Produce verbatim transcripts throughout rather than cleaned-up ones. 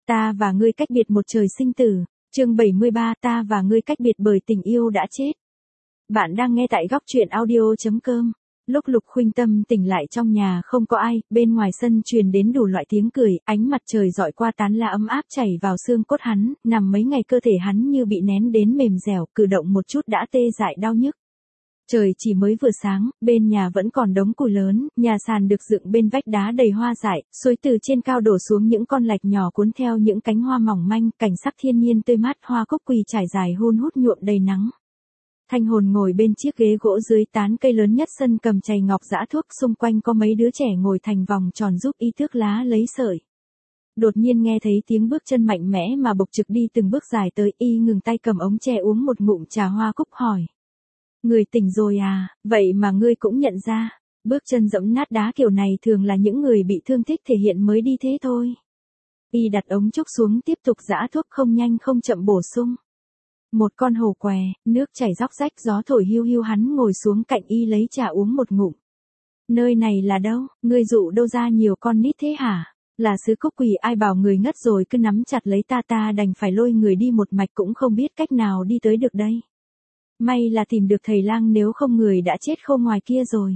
Ta và ngươi cách biệt một trời sinh tử. Chương bảy mươi ba, ta và ngươi cách biệt bởi tình yêu đã chết. Bạn đang nghe tại góc truyện audio chấm com. Lúc Lục Khuynh Tâm tỉnh lại trong nhà không có ai, bên ngoài sân truyền đến đủ loại tiếng cười, ánh mặt trời dọi qua tán lá ấm áp chảy vào xương cốt hắn, nằm mấy ngày cơ thể hắn như bị nén đến mềm dẻo, cử động một chút đã tê dại đau nhức. Trời chỉ mới vừa sáng, bên nhà vẫn còn đống củi lớn, nhà sàn được dựng bên vách đá đầy hoa dại, suối từ trên cao đổ xuống những con lạch nhỏ cuốn theo những cánh hoa mỏng manh, cảnh sắc thiên nhiên tươi mát, hoa cúc quỳ trải dài hun hút nhuộm đầy nắng. Thanh Hồn ngồi bên chiếc ghế gỗ dưới tán cây lớn nhất sân cầm chày ngọc giã thuốc, xung quanh có mấy đứa trẻ ngồi thành vòng tròn giúp y thước lá lấy sợi. Đột nhiên nghe thấy tiếng bước chân mạnh mẽ mà bộc trực đi từng bước dài tới, y ngừng tay cầm ống tre uống một ngụm trà hoa cúc hỏi. Người tỉnh rồi à, vậy mà ngươi cũng nhận ra, bước chân dẫm nát đá kiểu này thường là những người bị thương tích thể hiện mới đi thế thôi. Y đặt ống trúc xuống tiếp tục giã thuốc không nhanh không chậm bổ sung. Một con hồ què, nước chảy róc rách gió thổi hiu hiu hắn ngồi xuống cạnh y lấy trà uống một ngụm. Nơi này là đâu, ngươi dụ đâu ra nhiều con nít thế hả? Là xứ Cúc Quỳ, ai bảo người ngất rồi cứ nắm chặt lấy ta, ta đành phải lôi người đi một mạch cũng không biết cách nào đi tới được đây. May là tìm được thầy lang, nếu không người đã chết khô ngoài kia rồi.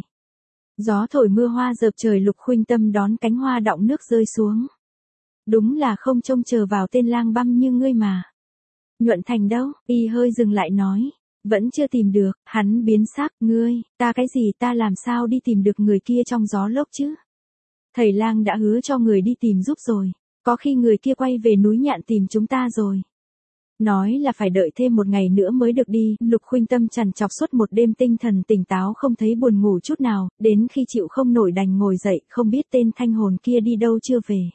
Gió thổi mưa hoa dợp trời, Lục Khuynh Tâm đón cánh hoa đọng nước rơi xuống. Đúng là không trông chờ vào tên lang băm như ngươi mà. Nhuận Thành đâu? Y hơi dừng lại nói. Vẫn chưa tìm được. Hắn biến sắc. Ngươi, ta cái gì, ta làm sao đi tìm được người kia trong gió lốc chứ? Thầy lang đã hứa cho người đi tìm giúp rồi. Có khi người kia quay về núi Nhạn tìm chúng ta rồi. Nói là phải đợi thêm một ngày nữa mới được đi. Lục Khuynh Tâm trằn trọc suốt một đêm, tinh thần tỉnh táo không thấy buồn ngủ chút nào, đến khi chịu không nổi đành ngồi dậy, không biết tên Thanh Hồn kia đi đâu chưa về.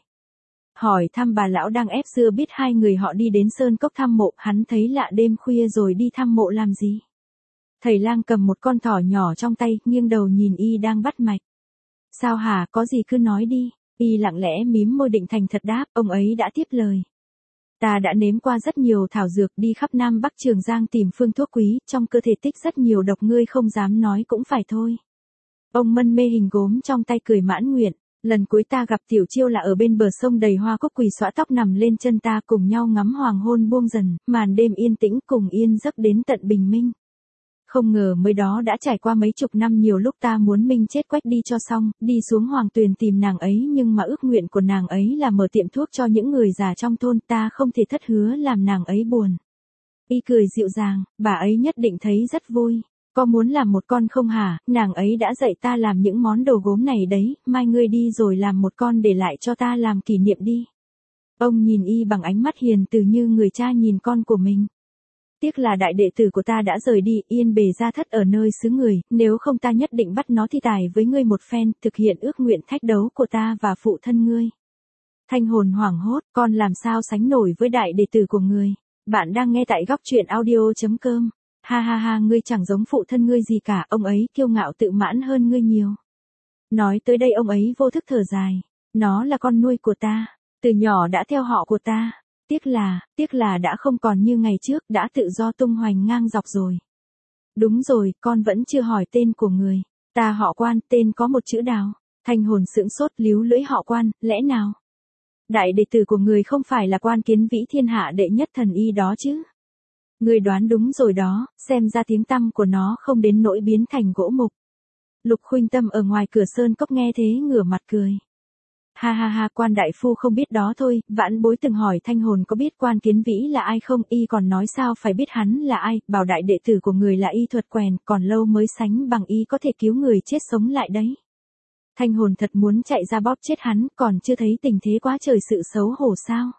Hỏi thăm bà lão đang ép dưa, biết hai người họ đi đến sơn cốc thăm mộ, hắn thấy lạ, đêm khuya rồi đi thăm mộ làm gì? Thầy lang cầm một con thỏ nhỏ trong tay, nghiêng đầu nhìn y đang bắt mạch. Sao hả, có gì cứ nói đi. Y lặng lẽ mím môi định thành thật đáp, ông ấy đã tiếp lời. Ta đã nếm qua rất nhiều thảo dược, đi khắp Nam Bắc Trường Giang tìm phương thuốc quý, trong cơ thể tích rất nhiều độc, ngươi không dám nói cũng phải thôi. Ông mân mê hình gốm trong tay cười mãn nguyện. Lần cuối ta gặp Tiểu Chiêu là ở bên bờ sông đầy hoa cúc quỳ xõa tóc nằm lên chân ta, cùng nhau ngắm hoàng hôn buông dần, màn đêm yên tĩnh cùng yên giấc đến tận bình minh. Không ngờ mới đó đã trải qua mấy chục năm, nhiều lúc ta muốn minh chết quách đi cho xong, đi xuống Hoàng Tuyền tìm nàng ấy, nhưng mà ước nguyện của nàng ấy là mở tiệm thuốc cho những người già trong thôn, ta không thể thất hứa làm nàng ấy buồn. Y cười dịu dàng, bà ấy nhất định thấy rất vui. Có muốn làm một con không hả, nàng ấy đã dạy ta làm những món đồ gốm này đấy, mai ngươi đi rồi làm một con để lại cho ta làm kỷ niệm đi. Ông nhìn y bằng ánh mắt hiền từ như người cha nhìn con của mình. Tiếc là đại đệ tử của ta đã rời đi, yên bề gia thất ở nơi xứ người, nếu không ta nhất định bắt nó thi tài với ngươi một phen, thực hiện ước nguyện thách đấu của ta và phụ thân ngươi. Thanh Hồn hoảng hốt, con làm sao sánh nổi với đại đệ tử của ngươi. Bạn đang nghe tại góc truyện audio chấm com. Ha ha ha, ngươi chẳng giống phụ thân ngươi gì cả, ông ấy kiêu ngạo tự mãn hơn ngươi nhiều. Nói tới đây ông ấy vô thức thở dài. Nó là con nuôi của ta, từ nhỏ đã theo họ của ta. Tiếc là, tiếc là đã không còn như ngày trước, đã tự do tung hoành ngang dọc rồi. Đúng rồi, con vẫn chưa hỏi tên của người. Ta họ Quan, tên có một chữ Đào. Thanh Hồn sững sốt, líu lưỡi, họ Quan, lẽ nào? Đại đệ tử của người không phải là Quan Kiến Vĩ, thiên hạ đệ nhất thần y đó chứ? Người đoán đúng rồi đó, xem ra tiếng tăm của nó không đến nỗi biến thành gỗ mục. Lục Khuynh Tâm ở ngoài cửa sơn cốc nghe thế ngửa mặt cười. Ha ha ha, Quan đại phu không biết đó thôi, vãn bối từng hỏi Thanh Hồn có biết Quan Kiến Vĩ là ai không, y còn nói sao phải biết hắn là ai, bảo đại đệ tử của người là y thuật quèn, còn lâu mới sánh bằng y có thể cứu người chết sống lại đấy. Thanh Hồn thật muốn chạy ra bóp chết hắn, còn chưa thấy tình thế quá trời sự xấu hổ sao?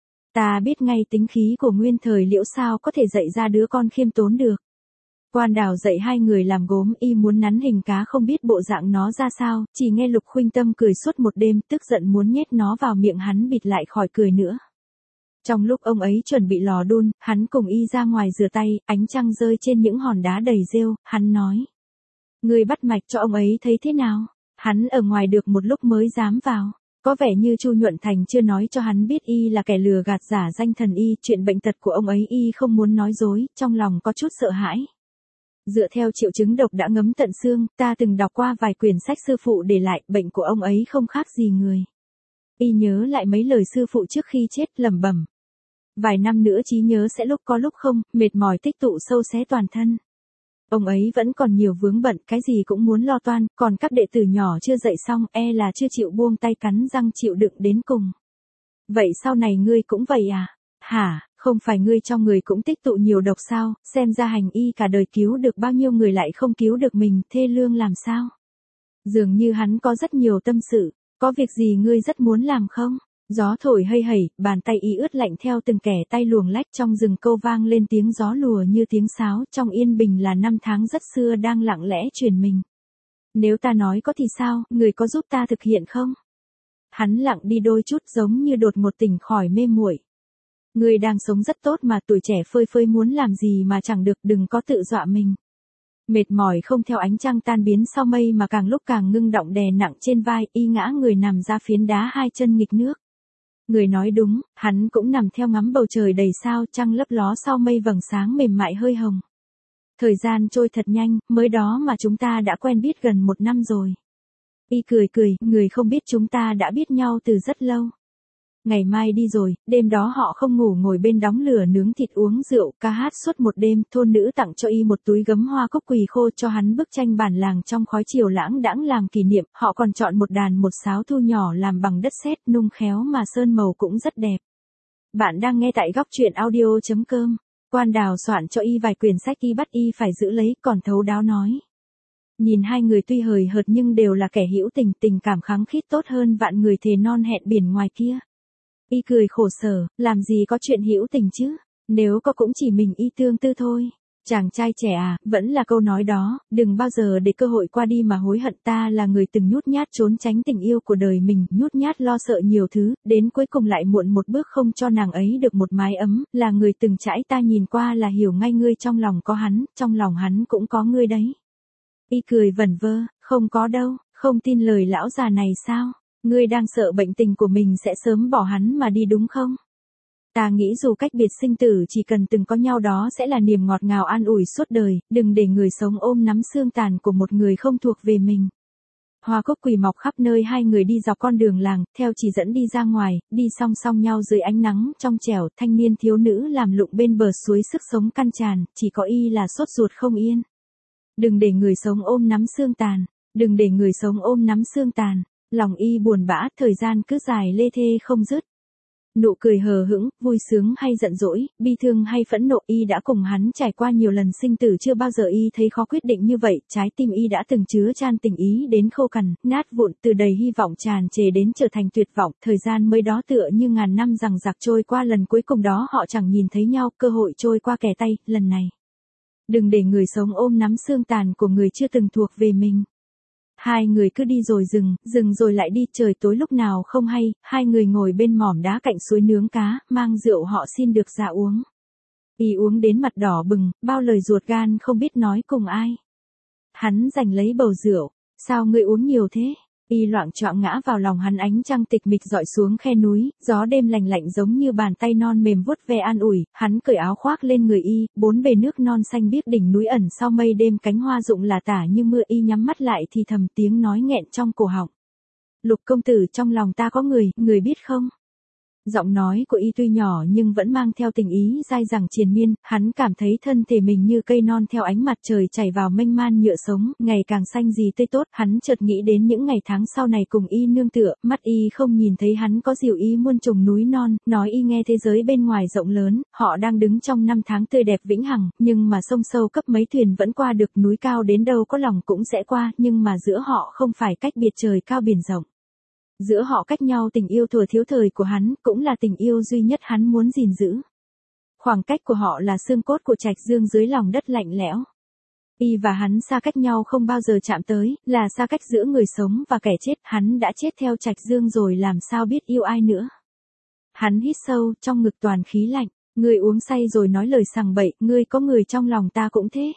Ta biết ngay tính khí của nguyên thời Liễu, sao có thể dạy ra đứa con khiêm tốn được. Quan Đào dạy hai người làm gốm, y muốn nắn hình cá không biết bộ dạng nó ra sao, chỉ nghe Lục Khuynh Tâm cười suốt một đêm, tức giận muốn nhét nó vào miệng hắn bịt lại khỏi cười nữa. Trong lúc ông ấy chuẩn bị lò đun, hắn cùng y ra ngoài rửa tay, ánh trăng rơi trên những hòn đá đầy rêu, hắn nói. Người bắt mạch cho ông ấy thấy thế nào? Hắn ở ngoài được một lúc mới dám vào. Có vẻ như Chu Nhuận Thành chưa nói cho hắn biết y là kẻ lừa gạt giả danh thần y, chuyện bệnh tật của ông ấy y không muốn nói dối, trong lòng có chút sợ hãi. Dựa theo triệu chứng độc đã ngấm tận xương, ta từng đọc qua vài quyển sách sư phụ để lại, bệnh của ông ấy không khác gì người. Y nhớ lại mấy lời sư phụ trước khi chết, lẩm bẩm. Vài năm nữa trí nhớ sẽ lúc có lúc không, mệt mỏi tích tụ sâu xé toàn thân. Ông ấy vẫn còn nhiều vướng bận, cái gì cũng muốn lo toan, còn các đệ tử nhỏ chưa dạy xong, e là chưa chịu buông tay, cắn răng chịu đựng đến cùng. Vậy sau này ngươi cũng vậy à? Hả, không phải ngươi trong người cũng tích tụ nhiều độc sao, xem ra hành y cả đời cứu được bao nhiêu người lại không cứu được mình, thê lương làm sao? Dường như hắn có rất nhiều tâm sự, có việc gì ngươi rất muốn làm không? Gió thổi hây hẩy, bàn tay y ướt lạnh theo từng kẻ tay luồng lách trong rừng câu vang lên tiếng gió lùa như tiếng sáo, trong yên bình là năm tháng rất xưa đang lặng lẽ truyền mình. Nếu ta nói có thì sao, người có giúp ta thực hiện không? Hắn lặng đi đôi chút, giống như đột ngột tỉnh khỏi mê muội. Ngươi đang sống rất tốt mà, tuổi trẻ phơi phới muốn làm gì mà chẳng được, đừng có tự dọa mình. Mệt mỏi không theo ánh trăng tan biến sau mây mà càng lúc càng ngưng động đè nặng trên vai, y ngã người nằm ra phiến đá hai chân nghịch nước. Người nói đúng, hắn cũng nằm theo ngắm bầu trời đầy sao, trăng lấp ló sau mây vầng sáng mềm mại hơi hồng. Thời gian trôi thật nhanh, mới đó mà chúng ta đã quen biết gần một năm rồi. Y cười cười, người không biết chúng ta đã biết nhau từ rất lâu. Ngày mai đi rồi, đêm đó họ không ngủ ngồi bên đống lửa nướng thịt uống rượu, ca hát suốt một đêm, thôn nữ tặng cho y một túi gấm hoa cúc quỳ khô, cho hắn bức tranh bản làng trong khói chiều lãng đãng làm kỷ niệm, họ còn chọn một đàn một sáo thu nhỏ làm bằng đất sét, nung khéo mà sơn màu cũng rất đẹp. Bạn đang nghe tại góc truyện audio chấm com, Quan Đào soạn cho y vài quyển sách, y bắt y phải giữ lấy, còn thấu đáo nói. Nhìn hai người tuy hời hợt nhưng đều là kẻ hữu tình, tình cảm khăng khít tốt hơn vạn người thề non hẹn biển ngoài kia. Y cười khổ sở, làm gì có chuyện hữu tình chứ, nếu có cũng chỉ mình y tương tư thôi. Chàng trai trẻ à, vẫn là câu nói đó, đừng bao giờ để cơ hội qua đi mà hối hận. Ta là người từng nhút nhát trốn tránh tình yêu của đời mình, nhút nhát lo sợ nhiều thứ, đến cuối cùng lại muộn một bước không cho nàng ấy được một mái ấm, là người từng trải, ta nhìn qua là hiểu ngay ngươi trong lòng có hắn, trong lòng hắn cũng có ngươi đấy. Y cười vẩn vơ, không có đâu, không tin lời lão già này sao? Ngươi đang sợ bệnh tình của mình sẽ sớm bỏ hắn mà đi đúng không? Ta nghĩ dù cách biệt sinh tử chỉ cần từng có nhau đó sẽ là niềm ngọt ngào an ủi suốt đời, đừng để người sống ôm nắm xương tàn của một người không thuộc về mình. Hoa cúc quỳ mọc khắp nơi, hai người đi dọc con đường làng, theo chỉ dẫn đi ra ngoài, đi song song nhau dưới ánh nắng trong trẻo, thanh niên thiếu nữ làm lụng bên bờ suối sức sống căn tràn, chỉ có y là sốt ruột không yên. Đừng để người sống ôm nắm xương tàn, đừng để người sống ôm nắm xương tàn. Lòng y buồn bã, thời gian cứ dài lê thê không dứt. Nụ cười hờ hững, vui sướng hay giận dỗi, bi thương hay phẫn nộ, y đã cùng hắn trải qua nhiều lần sinh tử, chưa bao giờ y thấy khó quyết định như vậy. Trái tim y đã từng chứa chan tình ý đến khô cằn, nát vụn, từ đầy hy vọng tràn trề đến trở thành tuyệt vọng. Thời gian mới đó tựa như ngàn năm rằng giặc trôi qua, lần cuối cùng đó họ chẳng nhìn thấy nhau, cơ hội trôi qua kẻ tay, lần này. Đừng để người sống ôm nắm xương tàn của người chưa từng thuộc về mình. Hai người cứ đi rồi dừng, dừng rồi lại đi, trời tối lúc nào không hay, hai người ngồi bên mỏm đá cạnh suối nướng cá, mang rượu họ xin được ra uống. Y uống đến mặt đỏ bừng, bao lời ruột gan không biết nói cùng ai. Hắn giành lấy bầu rượu, sao ngươi uống nhiều thế? Y loạng choạng ngã vào lòng hắn, ánh trăng tịch mịch dọi xuống khe núi, gió đêm lành lạnh giống như bàn tay non mềm vuốt ve an ủi, hắn cởi áo khoác lên người y, bốn bề nước non xanh biếc, đỉnh núi ẩn sau mây đêm, cánh hoa rụng là tả như mưa, y nhắm mắt lại thì thầm, tiếng nói nghẹn trong cổ họng. Lục công tử, trong lòng ta có người, người biết không? Giọng nói của y tuy nhỏ nhưng vẫn mang theo tình ý dai dẳng triền miên, hắn cảm thấy thân thể mình như cây non theo ánh mặt trời chảy vào mênh man nhựa sống, ngày càng xanh gì tươi tốt. Hắn chợt nghĩ đến những ngày tháng sau này cùng y nương tựa, mắt y không nhìn thấy hắn có dìu y muôn trùng núi non, nói y nghe thế giới bên ngoài rộng lớn, họ đang đứng trong năm tháng tươi đẹp vĩnh hằng, nhưng mà sông sâu cấp mấy thuyền vẫn qua được, núi cao đến đâu có lòng cũng sẽ qua, nhưng mà giữa họ không phải cách biệt trời cao biển rộng. Giữa họ cách nhau tình yêu thuở thiếu thời của hắn, cũng là tình yêu duy nhất hắn muốn gìn giữ. Khoảng cách của họ là xương cốt của trạch dương dưới lòng đất lạnh lẽo. Y và hắn xa cách nhau không bao giờ chạm tới, là xa cách giữa người sống và kẻ chết, hắn đã chết theo trạch dương rồi làm sao biết yêu ai nữa. Hắn hít sâu, trong ngực toàn khí lạnh, ngươi uống say rồi nói lời sằng bậy, ngươi có người trong lòng ta cũng thế.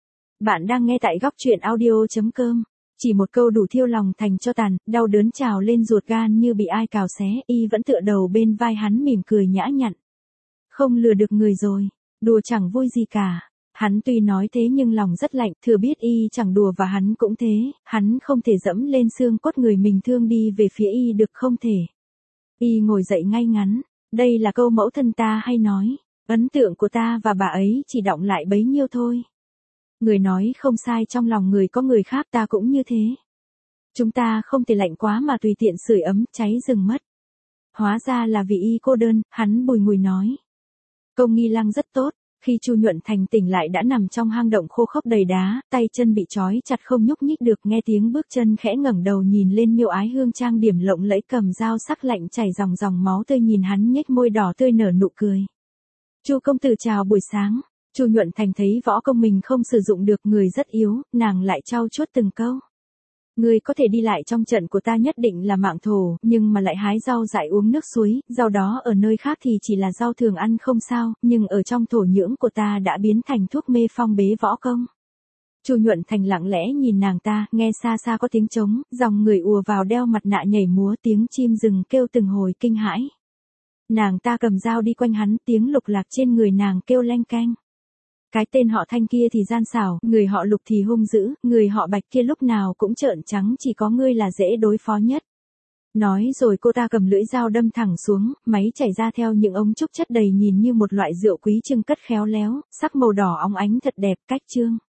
Bạn đang nghe tại góc truyện audio chấm com. Chỉ một câu đủ thiêu lòng thành cho tàn, đau đớn trào lên ruột gan như bị ai cào xé, y vẫn tựa đầu bên vai hắn mỉm cười nhã nhặn. Không lừa được người rồi, đùa chẳng vui gì cả. Hắn tuy nói thế nhưng lòng rất lạnh, thừa biết y chẳng đùa và hắn cũng thế, hắn không thể dẫm lên xương cốt người mình thương đi về phía y được, không thể. Y ngồi dậy ngay ngắn, đây là câu mẫu thân ta hay nói, ấn tượng của ta và bà ấy chỉ đọng lại bấy nhiêu thôi. Người nói không sai, trong lòng người có người khác, ta cũng như thế. Chúng ta không thể lạnh quá mà tùy tiện sưởi ấm, cháy rừng mất. Hóa ra là vì y cô đơn, hắn bùi ngùi nói. Công nghi lăng rất tốt, khi Chu Nhuận Thành tỉnh lại đã nằm trong hang động khô khốc đầy đá, tay chân bị trói chặt không nhúc nhích được, nghe tiếng bước chân khẽ ngẩng đầu nhìn lên Miêu Ái Hương trang điểm lộng lẫy cầm dao sắc lạnh chảy dòng dòng máu tươi, nhìn hắn nhếch môi đỏ tươi nở nụ cười. Chu công tử chào buổi sáng. Chu Nhuận Thành thấy võ công mình không sử dụng được, người rất yếu, nàng lại trau chuốt từng câu. Người có thể đi lại trong trận của ta nhất định là mạng thổ, nhưng mà lại hái rau dại uống nước suối, rau đó ở nơi khác thì chỉ là rau thường ăn không sao, nhưng ở trong thổ nhưỡng của ta đã biến thành thuốc mê phong bế võ công. Chu Nhuận Thành lặng lẽ nhìn nàng ta, nghe xa xa có tiếng trống, dòng người ùa vào đeo mặt nạ nhảy múa, tiếng chim rừng kêu từng hồi kinh hãi. Nàng ta cầm dao đi quanh hắn, tiếng lục lạc trên người nàng kêu leng keng. Cái tên họ Thanh kia thì gian xảo, người họ Lục thì hung dữ, người họ Bạch kia lúc nào cũng trợn trắng, chỉ có ngươi là dễ đối phó nhất. Nói rồi cô ta cầm lưỡi dao đâm thẳng xuống, máy chảy ra theo những ống trúc chất đầy, nhìn như một loại rượu quý trưng cất khéo léo, sắc màu đỏ óng ánh thật đẹp, cách trương.